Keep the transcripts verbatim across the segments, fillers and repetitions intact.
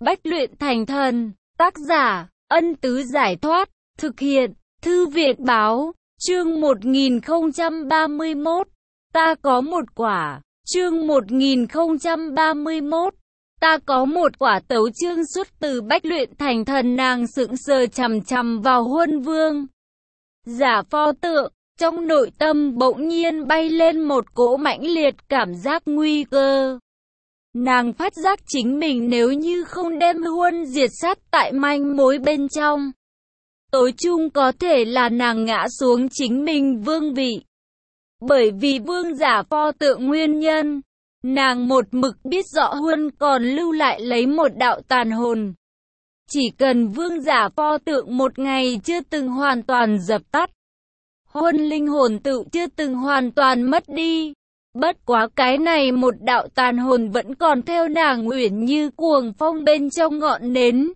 Bách luyện thành thần, tác giả, Ân Tứ Giải Thoát, thực hiện, Thư Viện Báo, chương một nghìn không trăm ba mươi mốt, ta có một quả, chương một nghìn không trăm ba mươi mốt, ta có một quả. Tấu chương xuất từ Bách luyện thành thần. Nàng sững sờ chằm chằm vào Huân Vương giả pho tượng, trong nội tâm bỗng nhiên bay lên một cỗ mãnh liệt cảm giác nguy cơ. Nàng phát giác chính mình nếu như không đem Huân diệt sát tại manh mối bên trong, tối chung có thể là nàng ngã xuống chính mình vương vị. Bởi vì vương giả pho tượng nguyên nhân, nàng một mực biết rõ Huân còn lưu lại lấy một đạo tàn hồn. Chỉ cần vương giả pho tượng một ngày chưa từng hoàn toàn dập tắt, Huân linh hồn tự chưa từng hoàn toàn mất đi. Bất quá cái này một đạo tàn hồn vẫn còn theo nàng uyển như cuồng phong bên trong ngọn nến,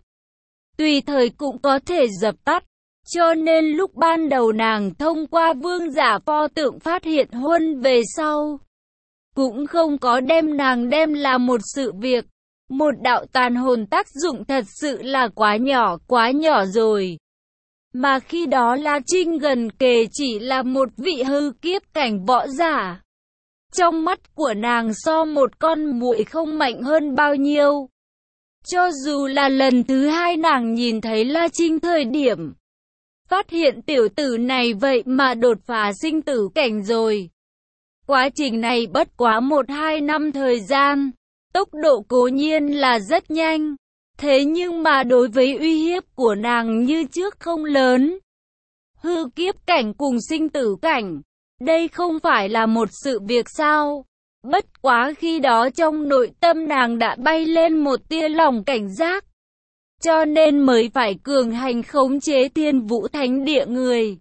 tùy thời cũng có thể dập tắt. Cho nên lúc ban đầu nàng thông qua vương giả pho tượng phát hiện Huân về sau, cũng không có đem nàng đem là một sự việc. Một đạo tàn hồn tác dụng thật sự là quá nhỏ, quá nhỏ rồi. Mà khi đó La Trinh gần kề chỉ là một vị hư kiếp cảnh võ giả. Trong mắt của nàng so một con muỗi không mạnh hơn bao nhiêu. Cho dù là lần thứ hai nàng nhìn thấy La Trinh thời điểm, phát hiện tiểu tử này vậy mà đột phá sinh tử cảnh rồi. Quá trình này bất quá một hai năm thời gian, tốc độ cố nhiên là rất nhanh. Thế nhưng mà đối với uy hiếp của nàng như trước không lớn. Hư kiếp cảnh cùng sinh tử cảnh, đây không phải là một sự việc sao? Bất quá khi đó trong nội tâm nàng đã bay lên một tia lòng cảnh giác, cho nên mới phải cường hành khống chế Thiên Vũ Thánh Địa người.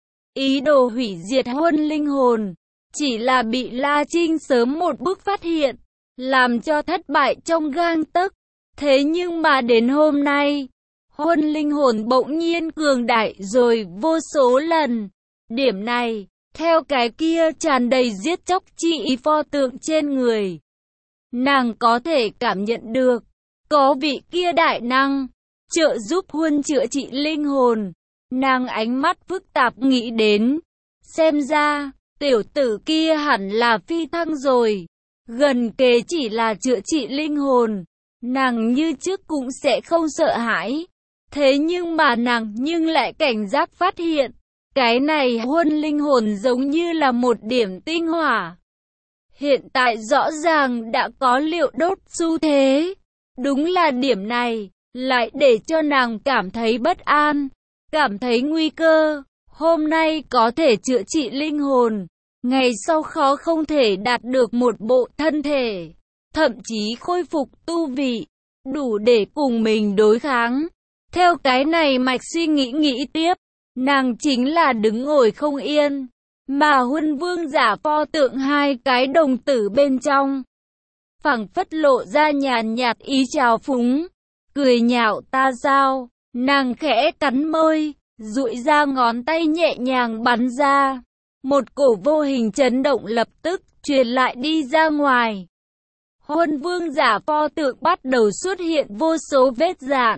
Ý đồ hủy diệt Huân linh hồn, chỉ là bị La Trinh sớm một bước phát hiện, làm cho thất bại trong gang tấc. Thế nhưng mà đến hôm nay, Huân linh hồn bỗng nhiên cường đại rồi vô số lần. Điểm này, theo cái kia tràn đầy giết chóc chi ý pho tượng trên người, nàng có thể cảm nhận được, có vị kia đại năng, trợ giúp Huân chữa trị linh hồn. Nàng ánh mắt phức tạp nghĩ đến, xem ra, tiểu tử kia hẳn là phi thăng rồi, gần kề chỉ là chữa trị linh hồn. Nàng như trước cũng sẽ không sợ hãi. Thế nhưng mà nàng nhưng lại cảnh giác phát hiện, cái này Huân linh hồn giống như là một điểm tinh hỏa. Hiện tại rõ ràng đã có liệu đốt xu thế. Đúng là điểm này, lại để cho nàng cảm thấy bất an, cảm thấy nguy cơ. Hôm nay có thể chữa trị linh hồn, ngày sau khó không thể đạt được một bộ thân thể, thậm chí khôi phục tu vị, đủ để cùng mình đối kháng. Theo cái này mạch suy nghĩ nghĩ tiếp, nàng chính là đứng ngồi không yên, mà Huân vương giả pho tượng hai cái đồng tử bên trong, phảng phất lộ ra nhàn nhạt ý trào phúng, cười nhạo ta sao? Nàng khẽ cắn môi, duỗi ra ngón tay nhẹ nhàng bắn ra, một cổ vô hình chấn động lập tức truyền lại đi ra ngoài. Huân vương giả pho tượng bắt đầu xuất hiện vô số vết rạn,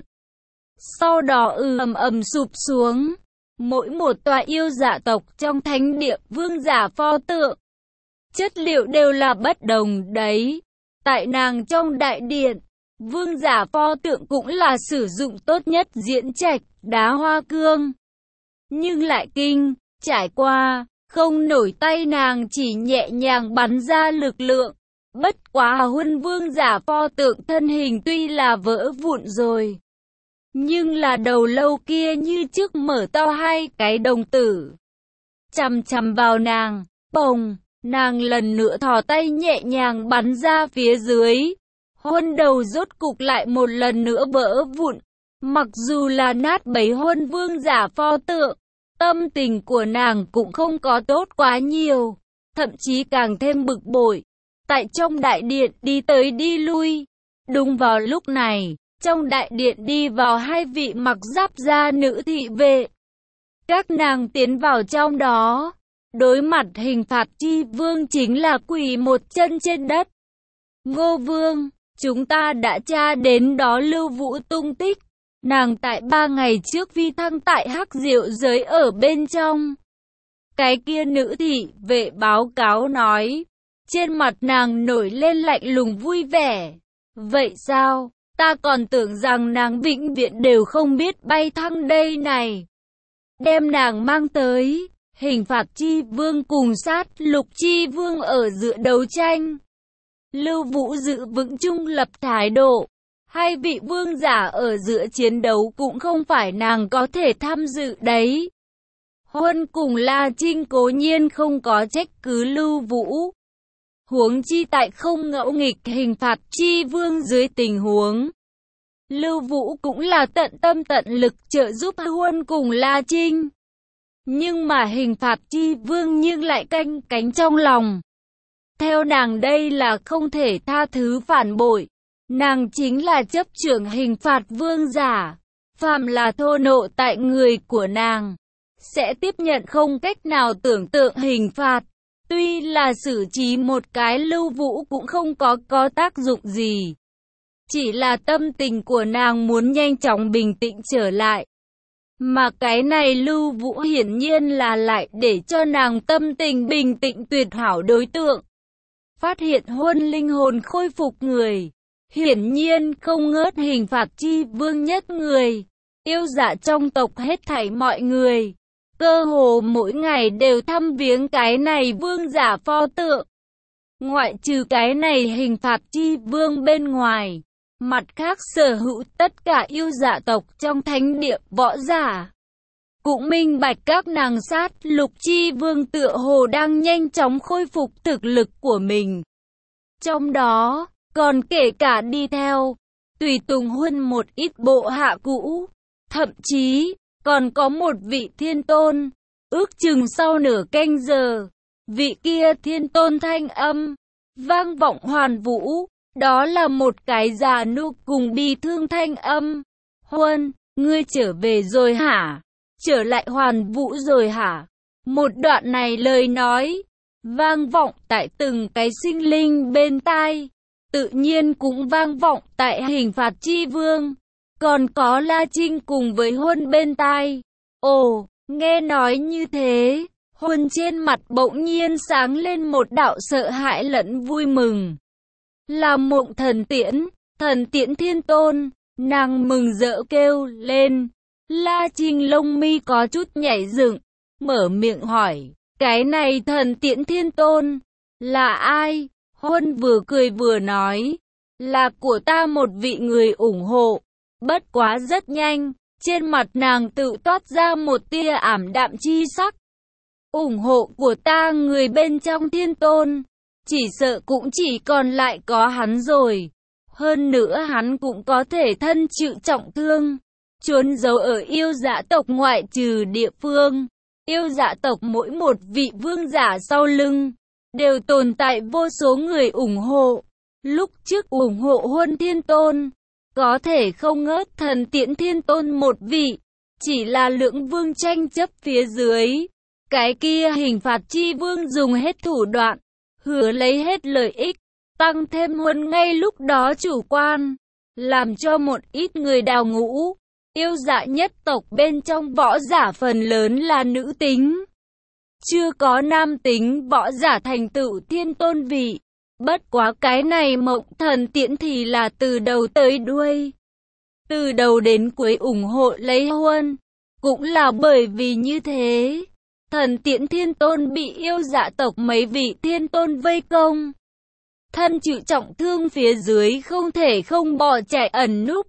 sau đó ư ầm ầm sụp xuống. Mỗi một tòa yêu dạ tộc trong thánh địa vương giả pho tượng, chất liệu đều là bất đồng đấy. Tại nàng trong đại điện, vương giả pho tượng cũng là sử dụng tốt nhất diễn trạch, đá hoa cương. Nhưng lại kinh, trải qua, không nổi tay nàng chỉ nhẹ nhàng bắn ra lực lượng. Bất quá Huân vương giả pho tượng thân hình tuy là vỡ vụn rồi, nhưng là đầu lâu kia như trước mở to hai cái đồng tử, chằm chằm vào nàng. Bồng, nàng lần nữa thò tay nhẹ nhàng bắn ra phía dưới. Huân đầu rốt cục lại một lần nữa vỡ vụn. Mặc dù là nát bấy Huân vương giả pho tượng, tâm tình của nàng cũng không có tốt quá nhiều, thậm chí càng thêm bực bội. Tại trong đại điện đi tới đi lui. Đúng vào lúc này, trong đại điện đi vào hai vị mặc giáp da nữ thị vệ. Các nàng tiến vào trong đó, đối mặt hình phạt chi vương chính là quỳ một chân trên đất. Ngô vương, Chúng ta đã tra đến đó Lưu Vũ tung tích. Nàng tại ba ngày trước phi thăng tại Hắc Diệu giới ở bên trong. Cái kia nữ thị vệ báo cáo nói. Trên mặt nàng nổi lên lạnh lùng vui vẻ. Vậy sao? Ta còn tưởng rằng nàng vĩnh viễn đều không biết bay thăng đây này. Đem nàng mang tới. Hình phạt chi vương cùng sát lục chi vương ở giữa đấu tranh. Lưu Vũ giữ vững trung lập thái độ. Hai vị vương giả ở giữa chiến đấu cũng không phải nàng có thể tham dự đấy. Huân cùng La Trinh cố nhiên không có trách cứ Lưu Vũ. Huống chi tại không ngẫu nghịch hình phạt chi vương dưới tình huống. Lưu Vũ cũng là tận tâm tận lực trợ giúp Huân cùng La Trinh. Nhưng mà hình phạt chi vương nhưng lại canh cánh trong lòng. Theo nàng đây là không thể tha thứ phản bội. Nàng chính là chấp trưởng hình phạt vương giả. Phàm là thô nộ tại người của nàng, sẽ tiếp nhận không cách nào tưởng tượng hình phạt. Tuy là xử trí một cái Lưu Vũ cũng không có có tác dụng gì. Chỉ là tâm tình của nàng muốn nhanh chóng bình tĩnh trở lại. Mà cái này Lưu Vũ hiển nhiên là lại để cho nàng tâm tình bình tĩnh tuyệt hảo đối tượng. Phát hiện Huân linh hồn khôi phục người. Hiển nhiên không ngớt hình phạt chi vương nhất người. Yêu dạ trong tộc hết thảy mọi người. Cơ hồ mỗi ngày đều thăm viếng cái này vương giả pho tượng. Ngoại trừ cái này hình phạt chi vương bên ngoài. Mặt khác sở hữu tất cả yêu dạ tộc trong thánh địa võ giả. Cũng minh bạch các nàng sát lục chi vương tựa hồ đang nhanh chóng khôi phục thực lực của mình. Trong đó, còn kể cả đi theo, tùy tùng Huân một ít bộ hạ cũ. Thậm chí, còn có một vị thiên tôn. Ước chừng sau nửa canh giờ, vị kia thiên tôn thanh âm vang vọng hoàn vũ. Đó là một cái già nua cùng bi thương thanh âm. Huân, ngươi trở về rồi hả? Trở lại hoàn vũ rồi hả? Một đoạn này lời nói, vang vọng tại từng cái sinh linh bên tai. Tự nhiên cũng vang vọng tại hình phạt chi vương. Còn có La Trinh cùng với Huân bên tai. Ồ, nghe nói như thế, Huân trên mặt bỗng nhiên sáng lên một đạo sợ hãi lẫn vui mừng. Là Mộng Thần Tiễn, Thần Tiễn Thiên Tôn, nàng mừng rỡ kêu lên. La Trinh lông mi có chút nhảy dựng, mở miệng hỏi, cái này Thần Tiễn Thiên Tôn, là ai? Huân vừa cười vừa nói, là của ta một vị người ủng hộ. Bất quá rất nhanh, trên mặt nàng tự toát ra một tia ảm đạm chi sắc. Ủng hộ của ta người bên trong Thiên Tôn. Chỉ sợ cũng chỉ còn lại có hắn rồi. Hơn nữa hắn cũng có thể thân chịu trọng thương. Trốn giấu ở yêu dạ tộc ngoại trừ địa phương. Yêu dạ tộc mỗi một vị vương giả sau lưng. Đều tồn tại vô số người ủng hộ. Lúc trước ủng hộ Huân Thiên Tôn. Có thể không ngớt Thần Tiễn Thiên Tôn một vị. Chỉ là lưỡng vương tranh chấp phía dưới. Cái kia hình phạt chi vương dùng hết thủ đoạn. Hứa lấy hết lợi ích, tăng thêm Huân ngay lúc đó chủ quan, làm cho một ít người đào ngũ. Yêu dạ nhất tộc bên trong võ giả phần lớn là nữ tính. Chưa có nam tính võ giả thành tựu thiên tôn vị. Bất quá cái này Mộng Thần Tiễn thì là từ đầu tới đuôi. Từ đầu đến cuối ủng hộ lấy Huân. Cũng là bởi vì như thế. Thần Tiễn Thiên Tôn bị yêu dạ tộc mấy vị thiên tôn vây công. Thân chịu trọng thương phía dưới không thể không bỏ chạy ẩn núp.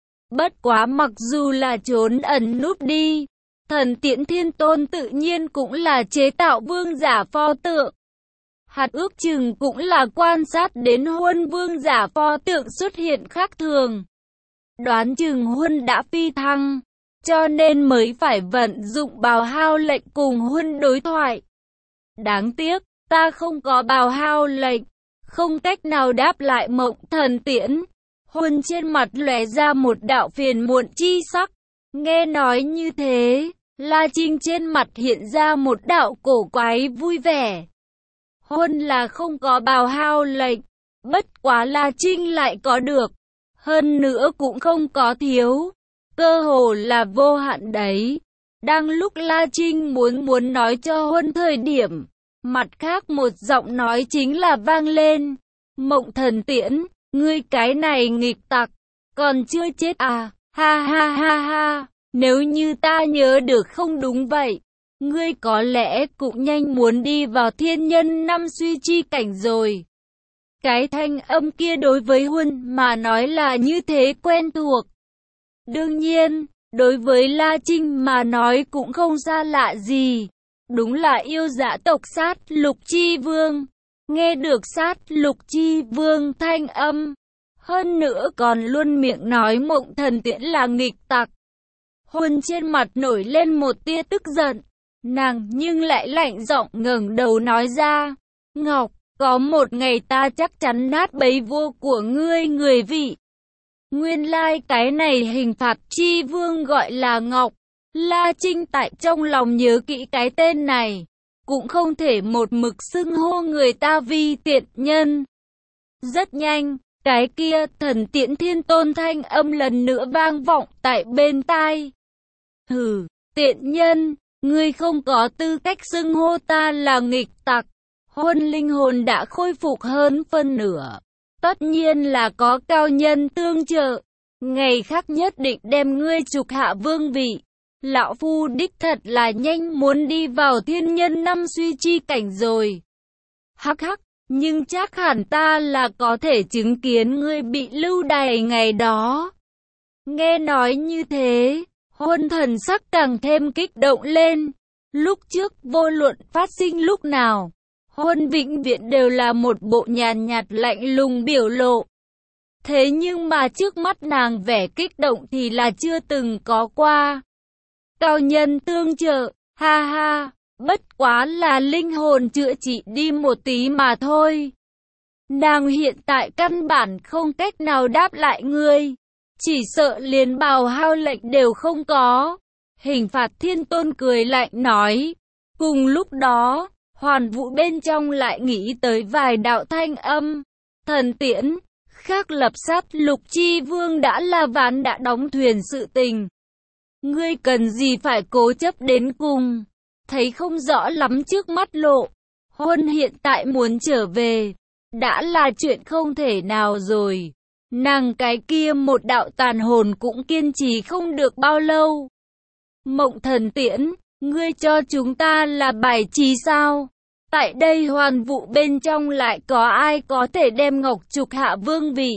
Bất quá mặc dù là trốn ẩn núp đi, Thần Tiễn Thiên Tôn tự nhiên cũng là chế tạo vương giả pho tượng. Hạt ước chừng cũng là quan sát đến Huân vương giả pho tượng xuất hiện khác thường. Đoán chừng Huân đã phi thăng. Cho nên mới phải vận dụng bào hao lệnh cùng Huân đối thoại. Đáng tiếc, ta không có bào hao lệnh, không cách nào đáp lại Mộng Thần Tiễn. Huân trên mặt lóe ra một đạo phiền muộn chi sắc. Nghe nói như thế, La Trinh trên mặt hiện ra một đạo cổ quái vui vẻ. Huân là không có bào hao lệnh, Bất quá La Trinh lại có được. Hơn nữa cũng không có thiếu. Cơ hồ là vô hạn đấy. Đang lúc La Trinh muốn muốn nói cho Huân thời điểm, mặt khác một giọng nói chính là vang lên. Mộng Thần Tiễn, ngươi cái này nghịch tặc, còn chưa chết à, ha ha ha ha, nếu như ta nhớ được không đúng vậy, ngươi có lẽ cũng nhanh muốn đi vào thiên nhân năm suy chi cảnh rồi. Cái thanh âm kia đối với Huân mà nói là như thế quen thuộc. Đương nhiên, đối với La Trinh mà nói cũng không xa lạ gì. Đúng là yêu dã tộc Sát Lục Chi Vương. Nghe được Sát Lục Chi Vương thanh âm. Hơn nữa còn luôn miệng nói Mộng Thần Tiễn là nghịch tặc. Huân trên mặt nổi lên một tia tức giận. Nàng nhưng lại lạnh giọng ngẩng đầu nói ra. Ngọc, có một ngày ta chắc chắn nát bấy vua của ngươi người vị. Nguyên lai like cái này hình phạt chi vương gọi là Ngọc. La Trinh tại trong lòng nhớ kỹ cái tên này. Cũng không thể một mực xưng hô người ta vi tiện nhân. Rất nhanh, cái kia Thần Tiễn Thiên Tôn thanh âm lần nữa vang vọng tại bên tai. Hừ, tiện nhân, ngươi không có tư cách xưng hô ta là nghịch tặc. Huân linh hồn đã khôi phục hơn phân nửa. Tất nhiên là có cao nhân tương trợ. Ngày khác nhất định đem ngươi trục hạ vương vị. Lão phu đích thật là nhanh muốn đi vào thiên nhân năm suy chi cảnh rồi. Hắc hắc, nhưng chắc hẳn ta là có thể chứng kiến ngươi bị lưu đày ngày đó. Nghe nói như thế, Huân thần sắc càng thêm kích động lên. Lúc trước vô luận phát sinh lúc nào, Huân vĩnh viễn đều là một bộ nhàn nhạt lạnh lùng biểu lộ. Thế nhưng mà trước mắt nàng vẻ kích động thì là chưa từng có qua. Cao nhân tương trợ, ha ha, bất quá là linh hồn chữa trị đi một tí mà thôi. Nàng hiện tại căn bản không cách nào đáp lại ngươi, chỉ sợ liền bào hao lệnh đều không có. Hình phạt Thiên Tôn cười lạnh nói. Cùng lúc đó, Hoàn Vũ bên trong lại nghĩ tới vài đạo thanh âm. Thần Tiễn, khác lập Sát Lục Chi Vương đã là ván đã đóng thuyền sự tình. Ngươi cần gì phải cố chấp đến cùng, thấy không rõ lắm trước mắt lộ. Huân hiện tại muốn trở về, đã là chuyện không thể nào rồi. Nàng cái kia một đạo tàn hồn cũng kiên trì không được bao lâu. Mộng Thần Tiễn, ngươi cho chúng ta là bài trí sao? Tại đây Hoàn Vũ bên trong lại có ai có thể đem Ngọc trục hạ vương vị?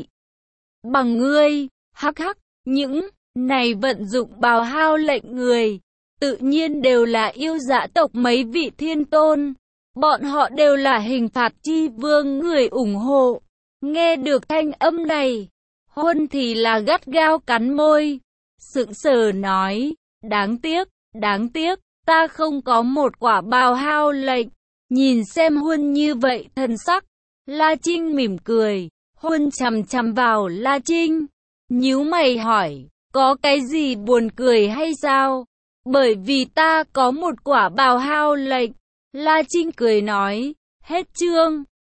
Bằng ngươi, hắc hắc, những này vận dụng bào hao lệnh người, tự nhiên đều là yêu dã tộc mấy vị thiên tôn. Bọn họ đều là hình phạt chi vương người ủng hộ. Nghe được thanh âm này, Huân thì là gắt gao cắn môi, sững sờ nói, đáng tiếc, đáng tiếc, ta không có một quả bào hao lệnh. Nhìn xem Huân như vậy thần sắc, La Trinh mỉm cười. Huân chằm chằm vào La Trinh, nhíu mày hỏi, có cái gì buồn cười hay sao? Bởi vì ta có một quả bào hao lệnh. La Trinh cười nói, hết chương.